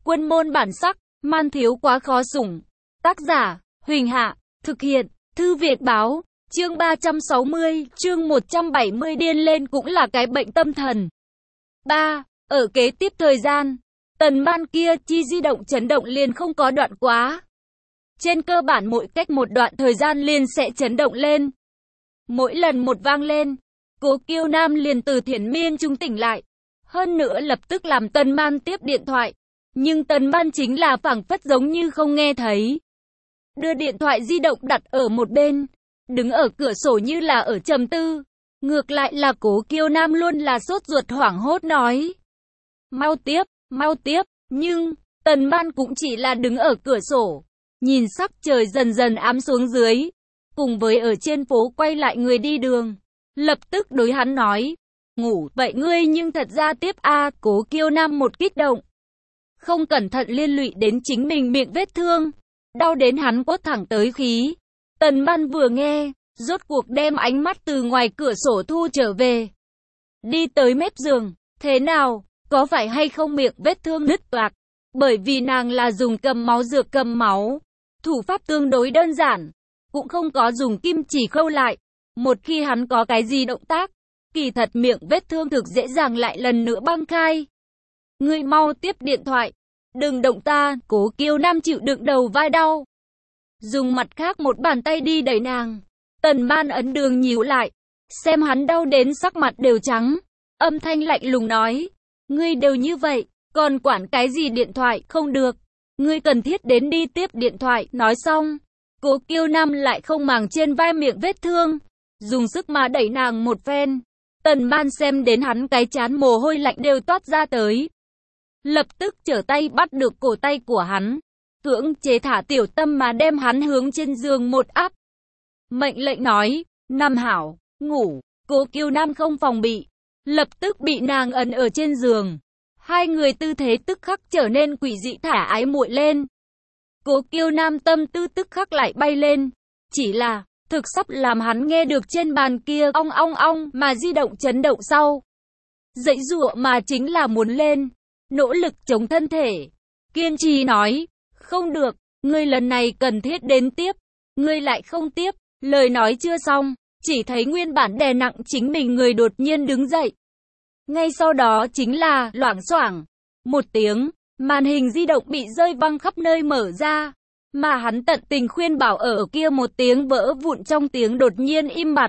Quân môn bản sắc, man thiếu quá khó sủng. Tác giả, Huỳnh Hạ, thực hiện, Thư Việt Báo, chương 360, chương 170 điên lên cũng là cái bệnh tâm thần. 3. Ở kế tiếp thời gian, tần ban kia chi di động chấn động liền không có đoạn quá. Trên cơ bản mỗi cách một đoạn thời gian liền sẽ chấn động lên. Mỗi lần một vang lên, Cố Kiêu Nam liền từ thiền miên trung tỉnh lại. Hơn nữa lập tức làm Tần Ban tiếp điện thoại. Nhưng Tần Ban chính là phảng phất giống như không nghe thấy. Đưa điện thoại di động đặt ở một bên, đứng ở cửa sổ như là ở trầm tư. Ngược lại là Cố Kiêu Nam luôn là sốt ruột hoảng hốt nói. Mau tiếp, nhưng Tần Ban cũng chỉ là đứng ở cửa sổ, nhìn sắc trời dần dần ám xuống dưới, cùng với ở trên phố quay lại người đi đường. Lập tức đối hắn nói, ngủ vậy ngươi nhưng thật ra tiếp a. Cố Kiêu Nam một kích động, không cẩn thận liên lụy đến chính mình miệng vết thương, đau đến hắn quất thẳng tới khí. Tần Ban vừa nghe, rốt cuộc đem ánh mắt từ ngoài cửa sổ thu trở về. Đi tới mép giường, thế nào, có phải hay không miệng vết thương nứt toạc? Bởi vì nàng là dùng cầm máu dược cầm máu, thủ pháp tương đối đơn giản, cũng không có dùng kim chỉ khâu lại. Một khi hắn có cái gì động tác, kỳ thật miệng vết thương thực dễ dàng lại lần nữa băng khai. Ngươi mau tiếp điện thoại, đừng động ta. Cố Kiêu Nam chịu đựng đầu vai đau, dùng mặt khác một bàn tay đi đẩy nàng. Tần Ban ấn đường nhíu lại, xem hắn đau đến sắc mặt đều trắng, âm thanh lạnh lùng nói, ngươi đều như vậy, còn quản cái gì điện thoại? Không được, ngươi cần thiết đến đi tiếp điện thoại. Nói xong, Cố Kiêu Nam lại không màng trên vai miệng vết thương, dùng sức mà đẩy nàng một phen. Tần Ban xem đến hắn cái trán mồ hôi lạnh đều toát ra tới, lập tức trở tay bắt được cổ tay của hắn, cưỡng chế thả tiểu tâm mà đem hắn hướng trên giường một áp. Mệnh lệnh nói, nằm hảo, ngủ. Cố Kiêu Nam không phòng bị, lập tức bị nàng ấn ở trên giường. Hai người tư thế tức khắc trở nên quỷ dị thả ái muội lên. Cố Kiêu Nam tâm tư tức khắc lại bay lên, chỉ là thực sắp làm hắn nghe được trên bàn kia ong ong ong mà di động chấn động sau. Dãy giụa mà chính là muốn lên, nỗ lực chống thân thể, kiên trì nói, không được, ngươi lần này cần thiết đến tiếp, ngươi lại không tiếp. Lời nói chưa xong, chỉ thấy nguyên bản đè nặng chính mình người đột nhiên đứng dậy. Ngay sau đó chính là loảng xoảng một tiếng, màn hình di động bị rơi văng khắp nơi mở ra, mà hắn tận tình khuyên bảo ở kia một tiếng vỡ vụn trong tiếng đột nhiên im bặt.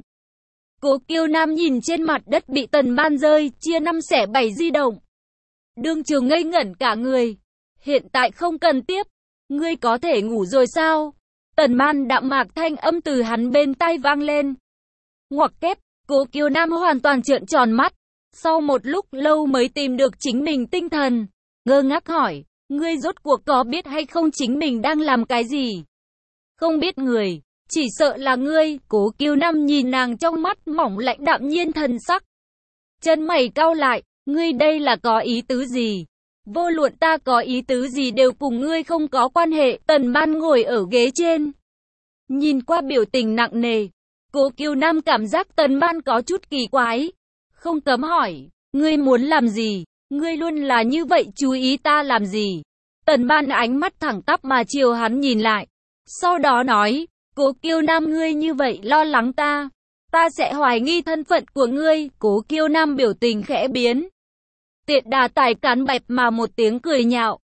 Cố Kiêu Nam nhìn trên mặt đất bị Tần Ban rơi chia 5 xẻ 7 di động, đương trường ngây ngẩn cả người. Hiện tại không cần tiếp, ngươi có thể ngủ rồi sao? Tần Ban đạm mạc thanh âm từ hắn bên tai vang lên. Ngoặc kép, Cố Kiêu Nam hoàn toàn trợn tròn mắt, sau một lúc lâu mới tìm được chính mình tinh thần, ngơ ngác hỏi, ngươi rốt cuộc có biết hay không chính mình đang làm cái gì? Không biết người, chỉ sợ là ngươi. Cố Kiêu Nam nhìn nàng trong mắt mỏng lạnh đạm nhiên thần sắc, chân mày cau lại, ngươi đây là có ý tứ gì? Vô luận ta có ý tứ gì đều cùng ngươi không có quan hệ. Tần Ban ngồi ở ghế trên, nhìn qua biểu tình nặng nề. Cố Kiêu Nam cảm giác Tần Ban có chút kỳ quái, không cấm hỏi, ngươi muốn làm gì? Ngươi luôn là như vậy, chú ý ta làm gì? Tần Ban ánh mắt thẳng tắp mà chiều hắn nhìn lại, sau đó nói, Cố Kiêu Nam ngươi như vậy lo lắng ta sẽ hoài nghi thân phận của ngươi. Cố Kiêu Nam biểu tình khẽ biến, tiện đà tài cán bẹp mà một tiếng cười nhạo,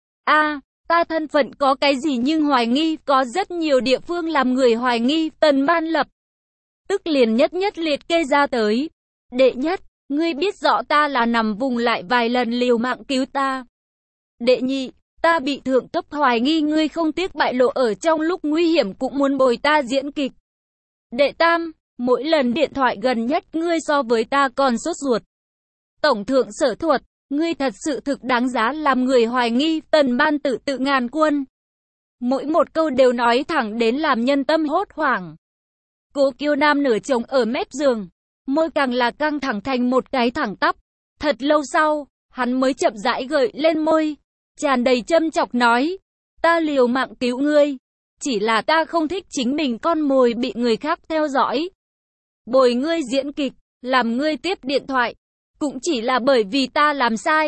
ta thân phận có cái gì nhưng hoài nghi, có rất nhiều địa phương làm người hoài nghi. Tần Ban lập tức liền nhất liệt kê ra tới. Đệ nhất, ngươi biết rõ ta là nằm vùng lại vài lần liều mạng cứu ta. Đệ nhị, ta bị thượng cấp hoài nghi ngươi không tiếc bại lộ ở trong lúc nguy hiểm cũng muốn bồi ta diễn kịch. Đệ tam, mỗi lần điện thoại gần nhất ngươi so với ta còn sốt ruột. Tổng thượng sở thuật, ngươi thật sự thực đáng giá làm người hoài nghi. Tần Ban tự ngàn quân, mỗi một câu đều nói thẳng đến làm nhân tâm hốt hoảng. Cố Kiêu Nam nửa chồng ở mép giường, môi càng là căng thẳng thành một cái thẳng tắp. Thật lâu sau, hắn mới chậm rãi gợi lên môi, tràn đầy châm chọc nói, ta liều mạng cứu ngươi, chỉ là ta không thích chính mình con mồi bị người khác theo dõi. Bồi ngươi diễn kịch, làm ngươi tiếp điện thoại, cũng chỉ là bởi vì ta làm sai.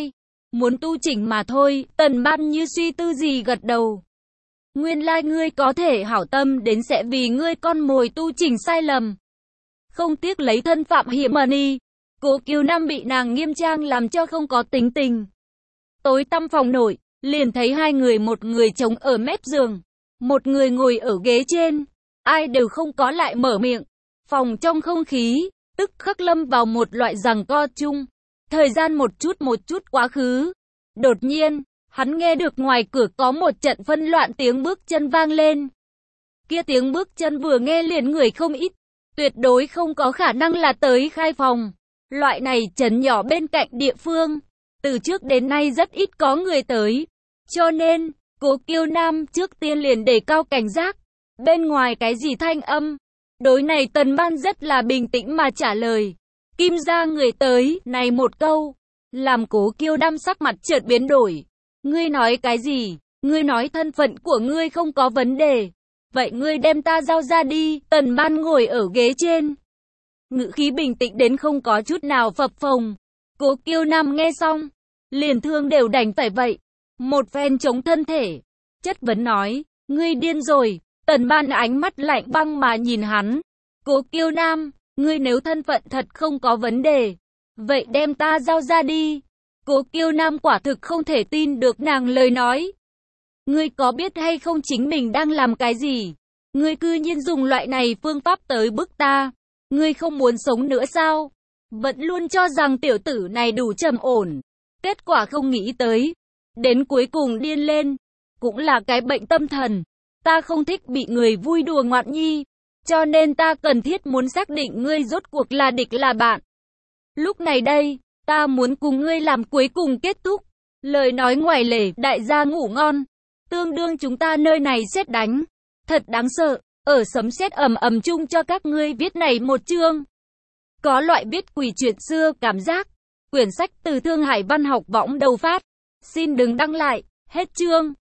muốn tu chỉnh mà thôi. Tần Ban như suy tư gì gật đầu. Nguyên lai ngươi có thể hảo tâm đến sẽ vì ngươi con mồi tu chỉnh sai lầm. Không tiếc lấy thân phạm hiểm mà đi. Cố Kiều Nam bị nàng nghiêm trang làm cho không có tính tình. Tối tăm phòng nội, liền thấy hai người, một người chống ở mép giường, một người ngồi ở ghế trên. Ai đều không có lại mở miệng. Phòng trong không khí, tức khắc lâm vào một loại giằng co chung. Thời gian một chút quá khứ. Đột nhiên, hắn nghe được ngoài cửa có một trận phân loạn tiếng bước chân vang lên. Kia tiếng bước chân vừa nghe liền người không ít. Tuyệt đối không có khả năng là tới khai phòng. Loại này trấn nhỏ bên cạnh địa phương, từ trước đến nay rất ít có người tới. Cho nên, Cố Kiều Nam trước tiên liền đề cao cảnh giác. Bên ngoài cái gì thanh âm? Đối này Tần Ban rất là bình tĩnh mà trả lời. Kim gia người tới, này một câu, làm Cố Kiều Nam sắc mặt chợt biến đổi. Ngươi nói cái gì? Ngươi nói thân phận của ngươi không có vấn đề. Vậy ngươi đem ta giao ra đi. Tần Ban ngồi ở ghế trên, ngữ khí bình tĩnh đến không có chút nào phập phồng. Cố Kiều Nam nghe xong, liền thương đều đành phải vậy. Một phen chống thân thể, chất vấn nói, ngươi điên rồi. Tần Ban ánh mắt lạnh băng mà nhìn hắn. Cố Kiều Nam, ngươi nếu thân phận thật không có vấn đề, vậy đem ta giao ra đi. Cố Kiều Nam quả thực không thể tin được nàng lời nói. Ngươi có biết hay không chính mình đang làm cái gì? Ngươi cư nhiên dùng loại này phương pháp tới bức ta. Ngươi không muốn sống nữa sao? Vẫn luôn cho rằng tiểu tử này đủ trầm ổn. Kết quả không nghĩ tới. Đến cuối cùng điên lên. Cũng là cái bệnh tâm thần. Ta không thích bị người vui đùa ngoạn nhi. Cho nên ta cần thiết muốn xác định ngươi rốt cuộc là địch là bạn. Lúc này đây, ta muốn cùng ngươi làm cuối cùng kết thúc. Lời nói ngoài lề, đại gia ngủ ngon. Tương đương chúng ta nơi này sét đánh. Thật đáng sợ. Ở sấm sét ầm ầm chung cho các ngươi viết này một chương. Có loại viết quỷ chuyện xưa cảm giác. Quyển sách từ Thương Hải Văn Học Võng đầu phát. Xin đừng đăng lại. Hết chương.